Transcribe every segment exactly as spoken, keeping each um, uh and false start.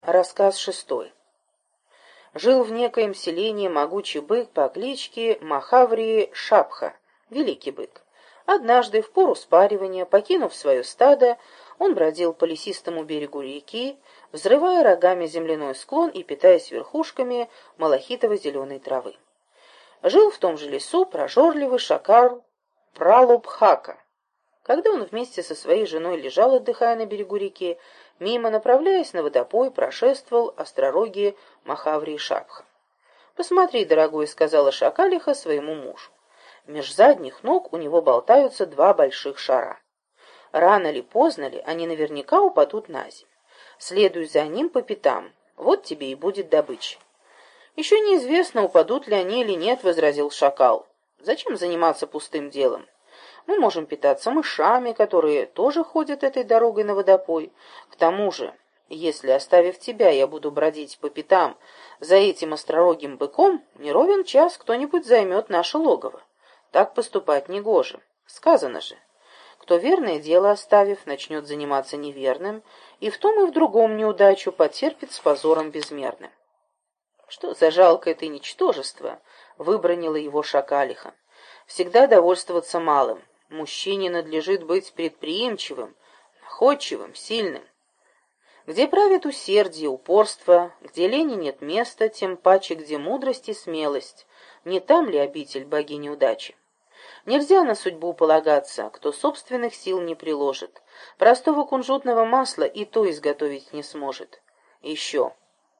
Рассказ шестой. Жил в некоем селении могучий бык по кличке Махаври Шапха, великий бык. Однажды, в пору спаривания, покинув свое стадо, он бродил по лесистому берегу реки, взрывая рогами земляной склон и питаясь верхушками малахитово-зеленой травы. Жил в том же лесу прожорливый шакал Пралубхака. Когда он вместе со своей женой лежал, отдыхая на берегу реки, мимо, направляясь на водопой, прошествовал остророгий Махаври Шапха. «Посмотри, дорогой», — сказала шакалиха своему мужу. «Меж задних ног у него болтаются два больших шара. Рано ли, поздно ли, они наверняка упадут на землю. Следуй за ним по пятам, вот тебе и будет добыча». «Еще неизвестно, упадут ли они или нет», — возразил шакал. «Зачем заниматься пустым делом? Мы можем питаться мышами, которые тоже ходят этой дорогой на водопой. К тому же, если, оставив тебя, я буду бродить по пятам за этим остророгим быком, не ровен час кто-нибудь займет наше логово. Так поступать негоже. Сказано же, кто верное дело оставив, начнет заниматься неверным, и в том и в другом неудачу потерпит с позором безмерным». «Что за жалкое ты ничтожество?» — выбранила его шакалиха. «Всегда довольствоваться малым. Мужчине надлежит быть предприимчивым, находчивым, сильным. Где правит усердие, упорство, где лени нет места, тем паче, где мудрость и смелость. Не там ли обитель богини удачи? Нельзя на судьбу полагаться, кто собственных сил не приложит. Простого кунжутного масла и то изготовить не сможет. Еще.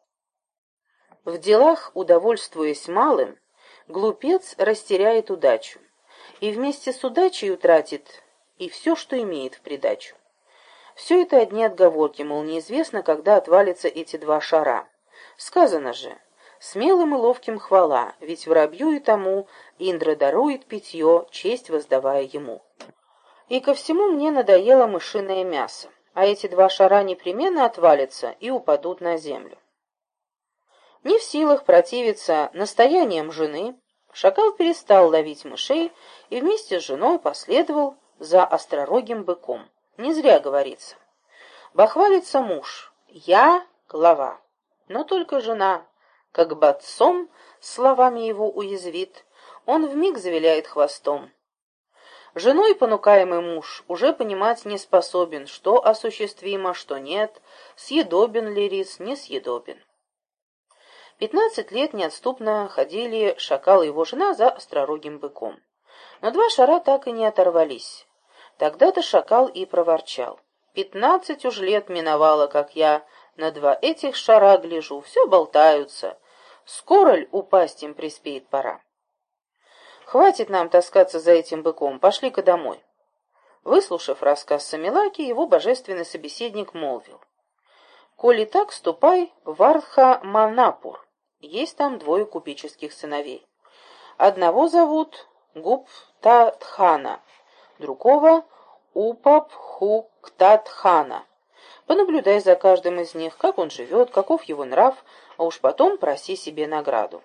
В делах, удовольствуясь малым, глупец растеряет удачу, и вместе с удачей утратит и все, что имеет в придачу. Все это одни отговорки, мол, неизвестно, когда отвалятся эти два шара. Сказано же, смелым и ловким хвала, ведь воробью и тому Индра дарует питье, честь воздавая ему. И ко всему мне надоело мышиное мясо, а эти два шара непременно отвалятся и упадут на землю. Не в силах противиться настояниям жены, шакал перестал ловить мышей и вместе с женой последовал за остророгим быком. Не зря говорится. Бахвалится муж, я глава, но только жена, как бадцом словами его уязвит, он вмиг завиляет хвостом. Женой понукаемый муж уже понимать не способен, что осуществимо, что нет, съедобен ли рис, несъедобен. Пятнадцать лет неотступно ходили шакал и его жена за остророгим быком. Но два шара так и не оторвались. Тогда-то шакал и проворчал. «Пятнадцать уж лет миновало, как я на два этих шара гляжу, все болтаются. Скоро ль упасть им приспеет пора? Хватит нам таскаться за этим быком, пошли-ка домой». Выслушав рассказ Самилаки, его божественный собеседник молвил: «Коли так, ступай в Ардха-Манапур. Есть там двое купеческих сыновей. Одного зовут Гуптатхана, другого Упапхуктатхана. Понаблюдай за каждым из них, как он живет, каков его нрав, а уж потом проси себе награду.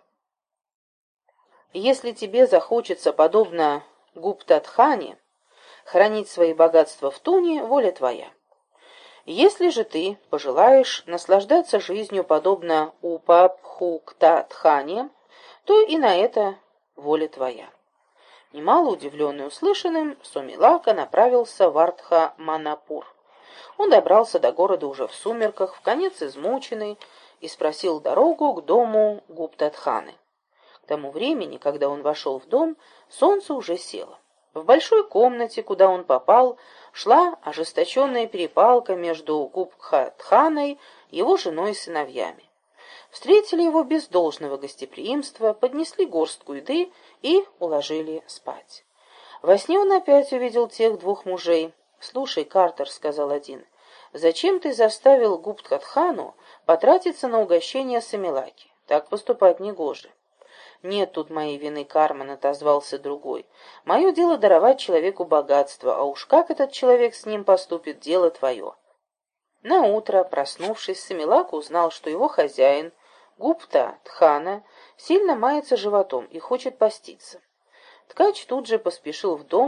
Если тебе захочется, подобно Гуптатхане, хранить свои богатства в туне, воля твоя. Если же ты пожелаешь наслаждаться жизнью, подобно Упапхуктатхане, то и на это воля твоя». Немало удивленный услышанным, Сомилака направился в Ардха-Манапур. Он добрался до города уже в сумерках, вконец измученный, и спросил дорогу к дому Гуптатханы. К тому времени, когда он вошел в дом, солнце уже село. В большой комнате, куда он попал, шла ожесточенная перепалка между Гуптатханой, его женой и сыновьями. Встретили его без должного гостеприимства, поднесли горстку еды и уложили спать. Во сне он опять увидел тех двух мужей. «Слушай, Картер, — сказал один, — зачем ты заставил Гуптатхану потратиться на угощение Самилаки? Так поступать негоже». «Нет тут моей вины, Карман, — отозвался другой. — Мое дело даровать человеку богатство, а уж как этот человек с ним поступит, дело твое». Наутро, проснувшись, Самилака узнал, что его хозяин, Гуптатхана, сильно мается животом и хочет поститься. Ткач тут же поспешил в дом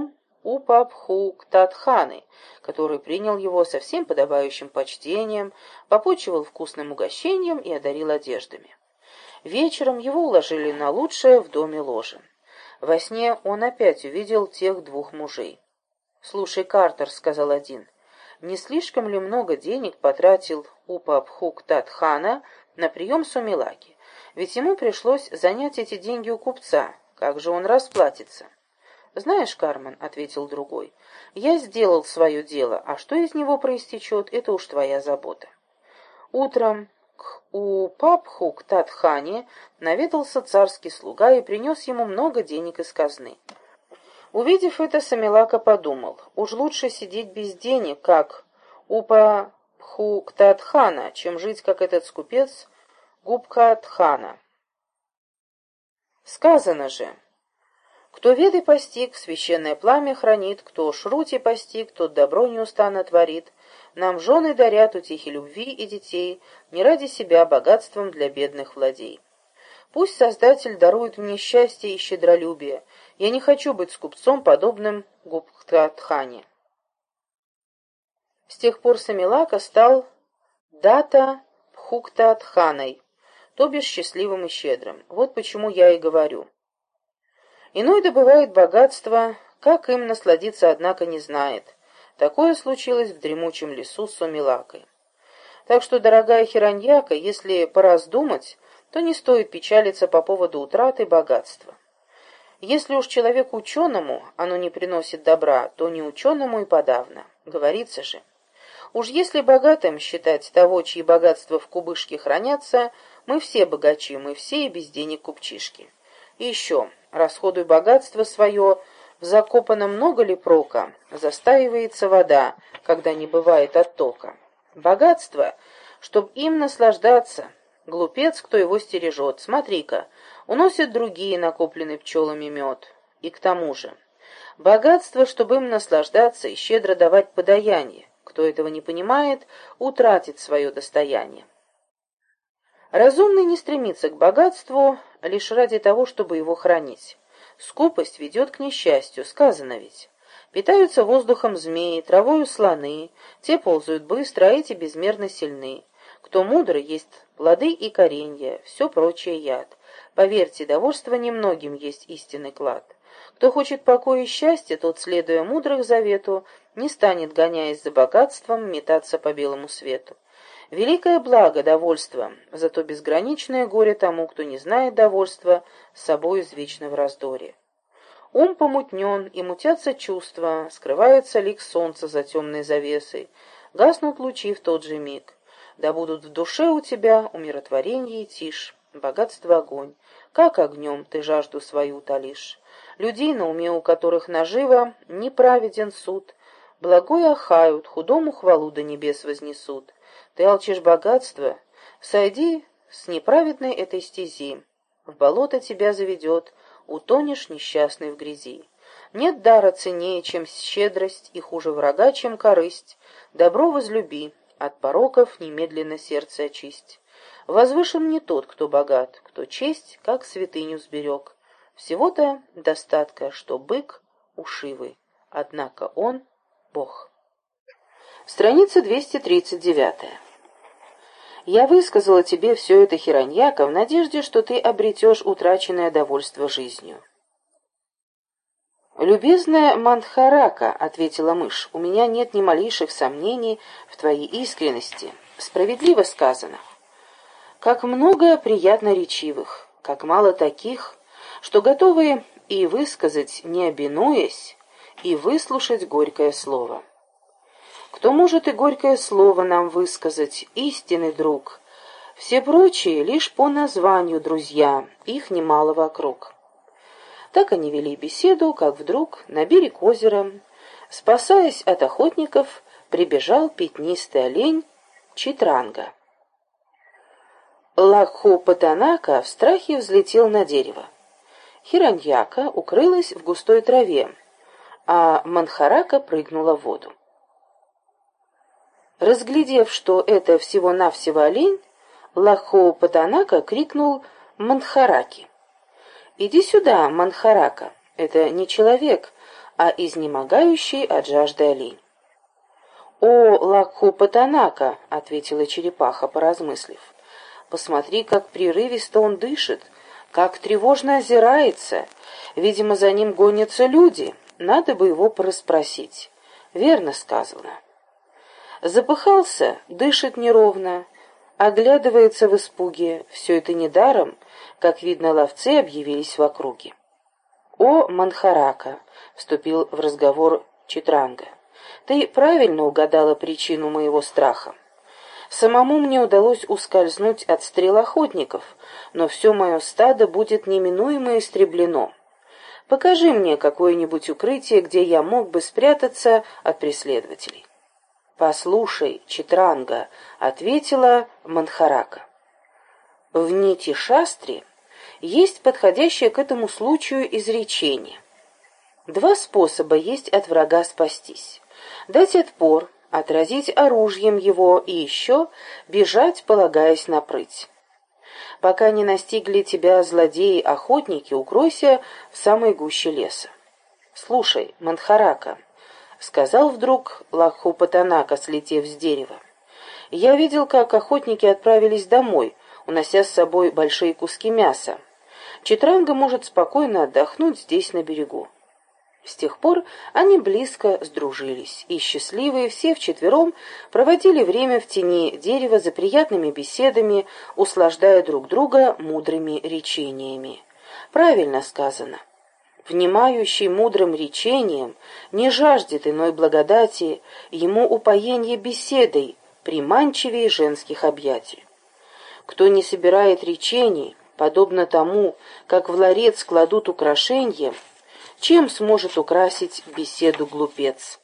Упабхуктадханы, который принял его со всем подобающим почтением, попочивал вкусным угощением и одарил одеждами. Вечером его уложили на лучшее в доме ложе. Во сне он опять увидел тех двух мужей. «Слушай, Картер», — сказал один, — «не слишком ли много денег потратил Упабхуктадхана на прием Сумилаки? Ведь ему пришлось занять эти деньги у купца. Как же он расплатится?» «Знаешь, Кармен», — ответил другой, — «я сделал свое дело, а что из него проистечет, это уж твоя забота». Утром к Упабхуктадхане наведался царский слуга и принес ему много денег из казны. Увидев это, Самилака подумал, уж лучше сидеть без денег, как Упабхуктадхана, чем жить, как этот скупец Губкадхана. Сказано же: кто Веды постиг, священное пламя хранит, кто Шрути постиг, тот добро неустанно творит. Нам жены дарят утехи любви и детей, не ради себя богатством для бедных владей. Пусть Создатель дарует мне счастье и щедролюбие. Я не хочу быть скупцом, подобным Губкадхане. С тех пор Самилака стал Дата Бхуктадханой, то бишь счастливым и щедрым. Вот почему я и говорю. Иной добывает богатство, как им насладиться, однако, не знает. Такое случилось в дремучем лесу с Сумилакой. Так что, дорогая Хираньяка, если пораздумать, то не стоит печалиться по поводу утраты богатства. Если уж человеку ученому оно не приносит добра, то не ученому и подавно. Говорится же: уж если богатым считать того, чьи богатства в кубышке хранятся, мы все богачи, мы все и без денег купчишки. И еще, расходуй богатство свое, в закопанном много ли прока, застаивается вода, когда не бывает оттока. Богатство, чтоб им наслаждаться, глупец, кто его стережет. Смотри-ка, уносят другие накопленный пчелами мед. И к тому же, богатство, чтобы им наслаждаться и щедро давать подаяние. Кто этого не понимает, утратит свое достояние. Разумный не стремится к богатству лишь ради того, чтобы его хранить. Скупость ведет к несчастью, сказано ведь. Питаются воздухом змеи, травою слоны, те ползают быстро, а эти безмерно сильны. Кто мудрый, есть плоды и коренья, все прочее яд. Поверьте, довольство немногим есть истинный клад. Кто хочет покоя и счастья, тот, следуя мудрых завету, не станет, гоняясь за богатством, метаться по белому свету. Великое благо — довольство, зато безграничное горе тому, кто не знает довольства, с собой извечно в раздоре. Ум помутнен, и мутятся чувства, скрывается лик солнца за темной завесой, гаснут лучи в тот же миг. Да будут в душе у тебя умиротворение и тишь, богатство — огонь, как огнем ты жажду свою утолишь. Людей, на уме у которых наживо неправеден суд, благое охают, худому хвалу до небес вознесут. Ты алчишь богатства, сойди с неправедной этой стези, в болото тебя заведет, утонешь несчастный в грязи. Нет дара ценнее, чем щедрость, и хуже врага, чем корысть. Добро возлюби, от пороков немедленно сердце очисть. Возвышен не тот, кто богат, кто честь, как святыню сберег. Всего-то достатка, что бык ушивый, однако он — Бог. Страница двести тридцать девятая. Я высказала тебе все это, Хираньяка, в надежде, что ты обретешь утраченное довольство жизнью. «Любезная Мандхарака», — ответила мышь, — «у меня нет ни малейших сомнений в твоей искренности. Справедливо сказано. Как много приятно речивых, как мало таких, что готовы и высказать, не обинуясь, и выслушать горькое слово. Кто может и горькое слово нам высказать, истинный друг? Все прочие лишь по названию друзья, их немало вокруг». Так они вели беседу, как вдруг на берег озера, спасаясь от охотников, прибежал пятнистый олень Читранга. Лакхопатанака в страхе взлетел на дерево. Хираньяка укрылась в густой траве, а Мандхарака прыгнула в воду. Разглядев, что это всего-навсего олень, Лакхопатанака крикнул Мандхараке: «Иди сюда, Мандхарака, это не человек, а изнемогающий от жажды олень. «О, Лакхупатанака!» — ответила черепаха, поразмыслив. «Посмотри, как прерывисто он дышит, как тревожно озирается. Видимо, за ним гонятся люди. Надо бы его порасспросить». «Верно сказано». Запыхался, дышит неровно, оглядывается в испуге. Все это недаром, как видно, ловцы объявились в округе. «О, Манхарака!» — вступил в разговор Читранга. «Ты правильно угадала причину моего страха. Самому мне удалось ускользнуть от стрел охотников, но все мое стадо будет неминуемо истреблено. Покажи мне какое-нибудь укрытие, где я мог бы спрятаться от преследователей». «Послушай, Читранга», — ответила Манхарака, — «в Нити-шастре есть подходящее к этому случаю изречение. Два способа есть от врага спастись: дать отпор, отразить оружием его и еще бежать, полагаясь на прыть. Пока не настигли тебя злодеи-охотники, укройся в самой гуще леса». «Слушай, Манхарака», — сказал вдруг Лакхупатанака, слетев с дерева, — «я видел, как охотники отправились домой, унося с собой большие куски мяса. Читранга может спокойно отдохнуть здесь, на берегу». С тех пор они близко сдружились, и счастливые все вчетвером проводили время в тени дерева за приятными беседами, услаждая друг друга мудрыми речениями. Правильно сказано. Внимающий мудрым речением не жаждет иной благодати, ему упоенье беседой, приманчивее женских объятий. Кто не собирает речений, подобно тому, как в ларец кладут украшенья, чем сможет украсить беседу глупец?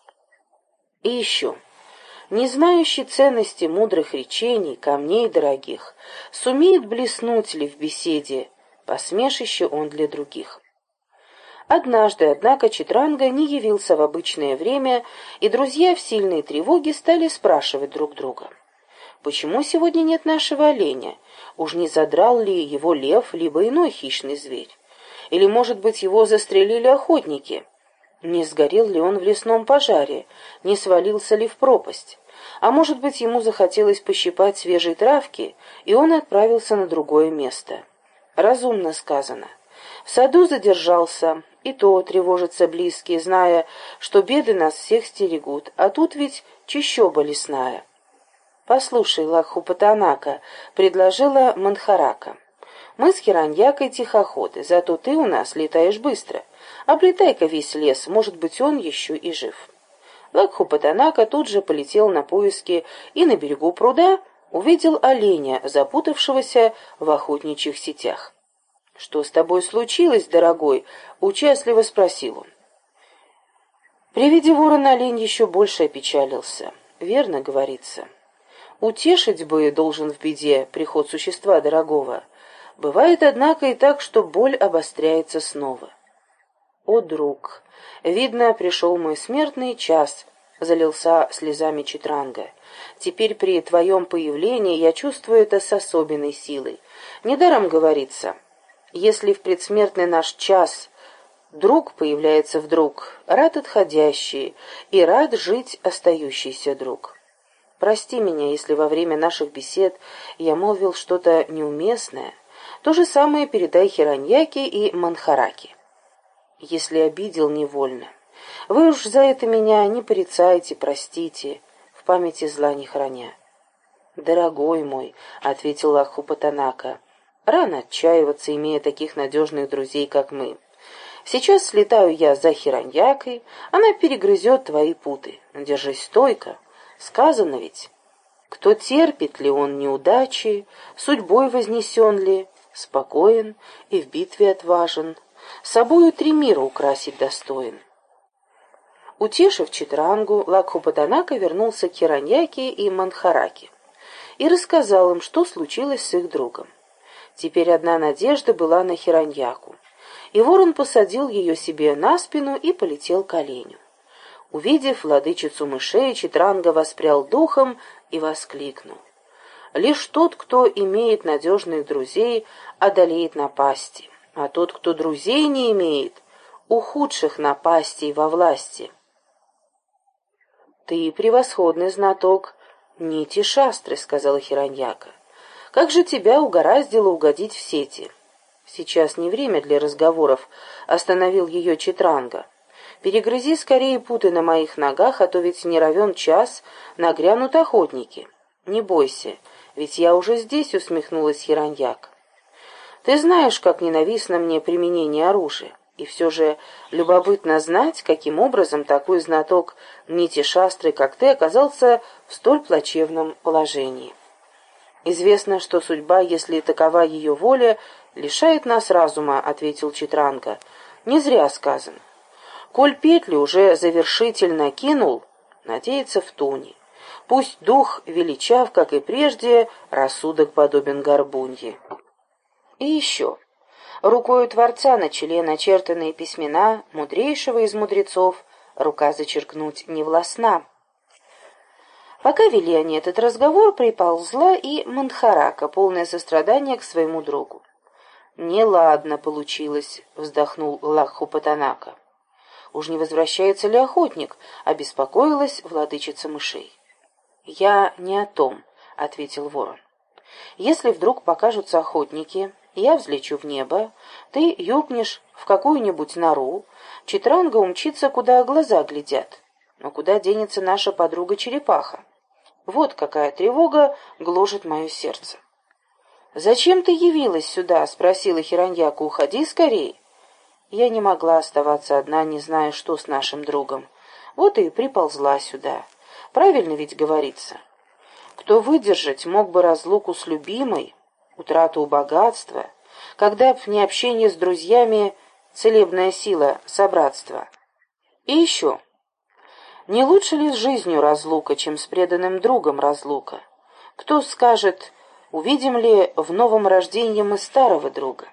И еще, не знающий ценности мудрых речений, камней дорогих, сумеет блеснуть ли в беседе, посмешище он для других. Однажды, однако, Читранга не явился в обычное время, и друзья в сильной тревоге стали спрашивать друг друга: «Почему сегодня нет нашего оленя? Уж не задрал ли его лев, либо иной хищный зверь? Или, может быть, его застрелили охотники? Не сгорел ли он в лесном пожаре? Не свалился ли в пропасть? А может быть, ему захотелось пощипать свежей травки, и он отправился на другое место?» Разумно сказано. В саду задержался, и то тревожатся близкие, зная, что беды нас всех стерегут, а тут ведь чащоба лесная. «Послушай, Лакхупатанака», — предложила Манхарака, — «мы с Хираньякой тихоходы, зато ты у нас летаешь быстро. Облетай-ка весь лес, может быть, он еще и жив». Лакхупатанака тут же полетел на поиски и на берегу пруда увидел оленя, запутавшегося в охотничьих сетях. «Что с тобой случилось, дорогой?» — участливо спросил он. При виде ворона олень еще больше опечалился. Верно говорится. Утешить бы должен в беде приход существа дорогого. Бывает, однако, и так, что боль обостряется снова. «О, друг, видно, пришел мой смертный час», — залился слезами Читранга. «Теперь при твоем появлении я чувствую это с особенной силой. Недаром говорится, если в предсмертный наш час друг появляется вдруг, рад отходящий, и рад жить остающийся друг. Прости меня, если во время наших бесед я молвил что-то неуместное. То же самое передай Хираньяке и Манхараке. Если обидел невольно, вы уж за это меня не порицайте, простите, в памяти зла не храня». «Дорогой мой», — ответил Лакхупатанака, — «рано отчаиваться, имея таких надежных друзей, как мы. Сейчас слетаю я за Хираньякой, она перегрызет твои путы. Держись стойко. Сказано ведь, кто терпит ли он неудачи, судьбой вознесен ли, спокоен и в битве отважен, собою три мира украсить достоин». Утешив Читрангу, Лакхупатанака вернулся к Хираньяке и Манхараке и рассказал им, что случилось с их другом. Теперь одна надежда была на Хираньяку, и ворон посадил ее себе на спину и полетел к оленю. Увидев владычицу мышей, Читранга воспрял духом и воскликнул: «Лишь тот, кто имеет надежных друзей, одолеет напасти, а тот, кто друзей не имеет, у худших напастей во власти. «Ты превосходный знаток нити шастры», — сказала Хираньяка. «Как же тебя угораздило угодить в сети?» «Сейчас не время для разговоров», — остановил ее Читранга. «Перегрызи скорее путы на моих ногах, а то ведь не равен час нагрянут охотники». «Не бойся, ведь я уже здесь», — усмехнулась Хираньяка. «Ты знаешь, как ненавистно мне применение оружия. И все же любопытно знать, каким образом такой знаток нити шастры, как ты, оказался в столь плачевном положении. Известно, что судьба, если такова ее воля, лишает нас разума», — ответил Читранга. «Не зря сказано. Коль петлю уже завершительно кинул, надеется в туне. Пусть дух величав, как и прежде, рассудок подобен горбунье». И еще. Рукою Творца на челе начертанные письмена мудрейшего из мудрецов, рука зачеркнуть не властна. Пока вели они этот разговор, приползла и Мандхарака, полное сострадание к своему другу. «Неладно получилось», — вздохнул Лакхупатанака. «Уж не возвращается ли охотник?» — обеспокоилась владычица мышей. «Я не о том», — ответил ворон. «Если вдруг покажутся охотники, я взлечу в небо, ты юркнешь в какую-нибудь нору, Читранга умчится, куда глаза глядят. Но куда денется наша подруга-черепаха? Вот какая тревога гложет мое сердце». «Зачем ты явилась сюда?» — спросила Хираньяка. «Уходи скорее». Я не могла оставаться одна, не зная, что с нашим другом. Вот и приползла сюда. Правильно ведь говорится. Кто выдержать мог бы разлуку с любимой, утрату богатства, когда б не общение с друзьями целебная сила собратства. И еще. Не лучше ли с жизнью разлука, чем с преданным другом разлука? Кто скажет, увидим ли в новом рождении мы старого друга?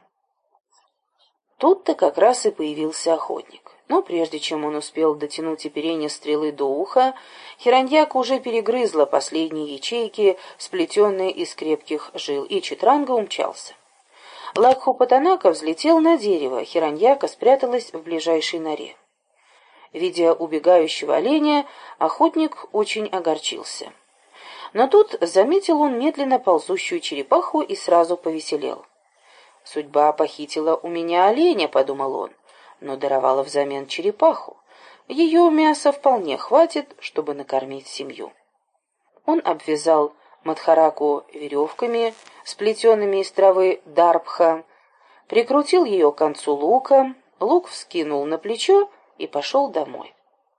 Тут-то как раз и появился охотник. Но прежде чем он успел дотянуть оперение стрелы до уха, Хираньяка уже перегрызла последние ячейки, сплетенные из крепких жил, и Читранга умчался. Лакхупатанака взлетел на дерево, Хираньяка спряталась в ближайшей норе. Видя убегающего оленя, охотник очень огорчился. Но тут заметил он медленно ползущую черепаху и сразу повеселел. «Судьба похитила у меня оленя», — подумал он, но даровала взамен черепаху. Ее мяса вполне хватит, чтобы накормить семью. Он обвязал Мадхараку веревками, сплетенными из травы дарбха, прикрутил ее к концу лука, лук вскинул на плечо и пошел домой.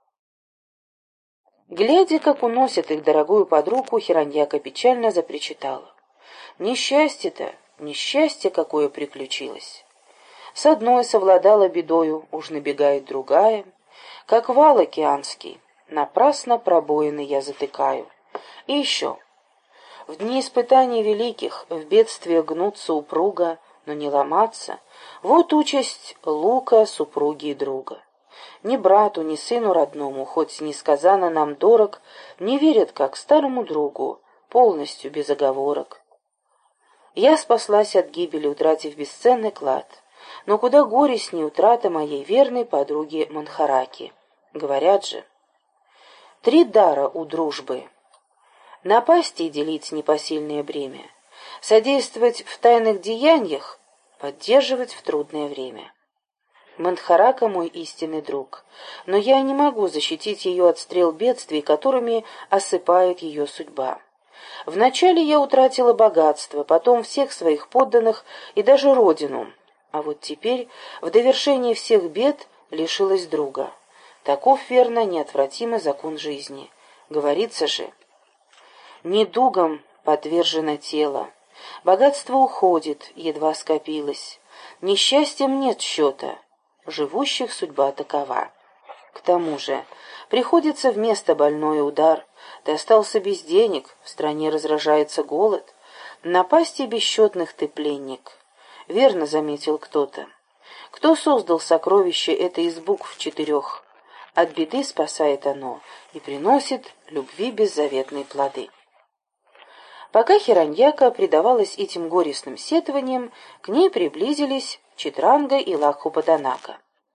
Глядя, как уносят их дорогую подругу, Хираньяка печально запричитала. «Несчастье-то, несчастье какое приключилось! С одной совладала бедою, уж набегает другая, как вал океанский, напрасно пробоины я затыкаю. И еще. В дни испытаний великих, в бедствиях гнуться упруга, но не ломаться, вот участь лука, супруги и друга. Ни брату, ни сыну родному, хоть несказанно нам дорог, не верят, как старому другу, полностью без оговорок. Я спаслась от гибели, утратив бесценный клад, но куда горестней утрата моей верной подруги Мандхараки. Говорят же, три дара у дружбы. Напасть и делить непосильное бремя, содействовать в тайных деяниях, поддерживать в трудное время. Мандхарака мой истинный друг, но я не могу защитить ее от стрел бедствий, которыми осыпает ее судьба. Вначале я утратила богатство, потом всех своих подданных и даже родину, а вот теперь, в довершении всех бед, лишилась друга. Таков, верно, неотвратимый закон жизни. Говорится же, недугом подвержено тело, богатство уходит, едва скопилось, несчастьем нет счета, живущих судьба такова. К тому же, приходится вместо больной удар, ты остался без денег, в стране разражается голод, напасти бесчетных ты пленник. Верно заметил кто-то. Кто создал сокровище это из букв четырех? От беды спасает оно и приносит любви беззаветные плоды. Пока Хираньяка предавалась этим горестным сетованиям, к ней приблизились Читранга и Лакхупатанака.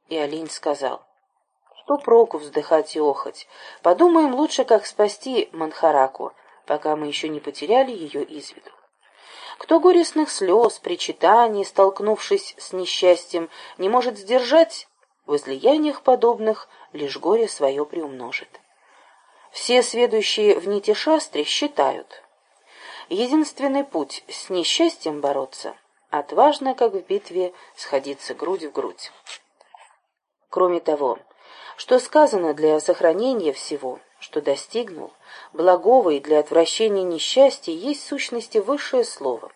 И олень сказал: «Что проку вздыхать и охоть? Подумаем лучше, как спасти Манхараку, пока мы еще не потеряли ее из виду. Кто горестных слез, причитаний, столкнувшись с несчастьем, не может сдержать, в излияниях подобных лишь горе свое приумножит. Все сведущие в нити шастри считают: единственный путь с несчастьем бороться — отважно, как в битве, сходиться грудь в грудь. Кроме того, что сказано для сохранения всего, что достигнул, благого и для отвращения несчастья, есть в сущности высшее слово.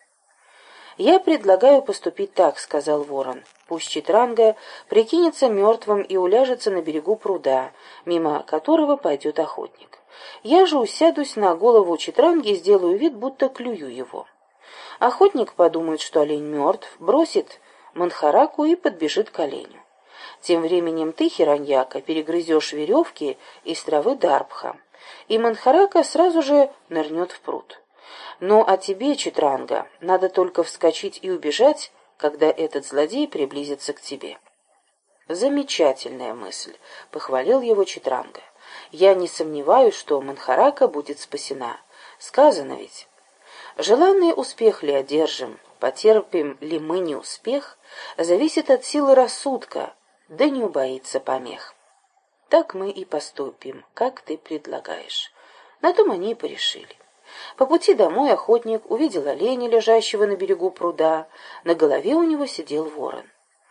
«Я предлагаю поступить так», — сказал ворон. «Пусть Читранга прикинется мертвым и уляжется на берегу пруда, мимо которого пойдет охотник. Я же усядусь на голову Читранги и сделаю вид, будто клюю его. Охотник подумает, что олень мертв, бросит Манхараку и подбежит к оленю. Тем временем ты, Хираньяка, перегрызешь веревки из травы дарбха, и Манхарака сразу же нырнет в пруд. Ну, а тебе, Читранга, надо только вскочить и убежать, когда этот злодей приблизится к тебе». «Замечательная мысль», — похвалил его Читранга. «Я не сомневаюсь, что Манхарака будет спасена. Сказано ведь: желанный успех ли одержим, потерпим ли мы неуспех, зависит от силы рассудка, да не убоится помех. Так мы и поступим, как ты предлагаешь». На том они и порешили. По пути домой охотник увидел оленя, лежащего на берегу пруда. На голове у него сидел ворон.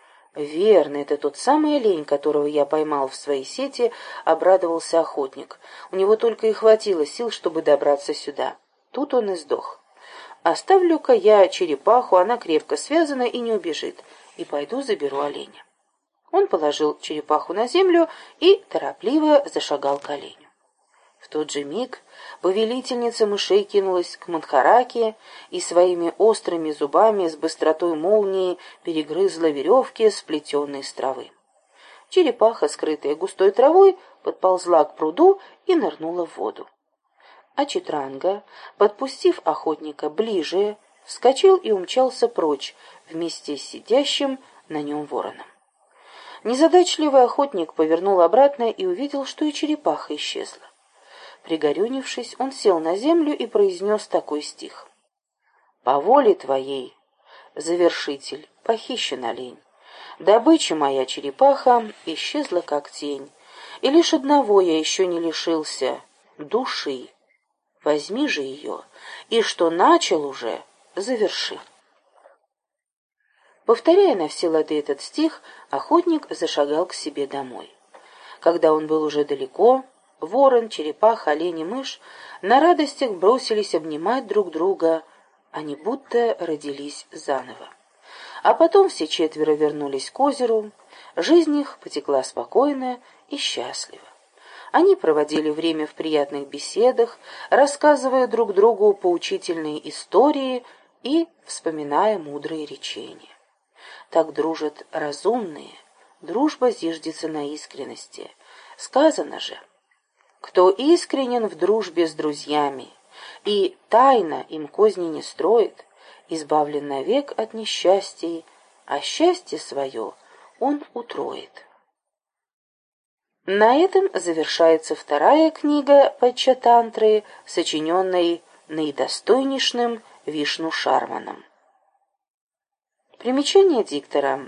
«Верно, это тот самый олень, которого я поймал в своей сети», — обрадовался охотник. У него только и хватило сил, чтобы добраться сюда. Тут он и сдох. «Оставлю-ка я черепаху, она крепко связана и не убежит, и пойду заберу оленя». Он положил черепаху на землю и торопливо зашагал к оленю. В тот же миг повелительница мышей кинулась к Манхараке и своими острыми зубами с быстротой молнии перегрызла веревки, сплетенные из травы. Черепаха, скрытая густой травой, подползла к пруду и нырнула в воду. А Читранга, подпустив охотника ближе, вскочил и умчался прочь вместе с сидящим на нем вороном. Незадачливый охотник повернул обратно и увидел, что и черепаха исчезла. Пригорюнившись, он сел на землю и произнес такой стих: «По воле твоей, завершитель, похищен олень. Добыча моя, черепаха, исчезла как тень, и лишь одного я еще не лишился — души. Возьми же ее, и что начал уже, заверши». Повторяя на все лады этот стих, охотник зашагал к себе домой. Когда он был уже далеко, ворон, черепаха, олень и мышь на радостях бросились обнимать друг друга, они будто родились заново. А потом все четверо вернулись к озеру, жизнь их потекла спокойно и счастливо. Они проводили время в приятных беседах, рассказывая друг другу поучительные истории и вспоминая мудрые речения. Так дружат разумные, дружба зиждется на искренности. Сказано же: «Кто искренен в дружбе с друзьями и тайно им козни не строит, избавлен навек от несчастий, а счастье свое он утроит». На этом завершается вторая книга Панчатантры, сочиненной наидостойнейшим Вишну Шарманом. Примечание диктора.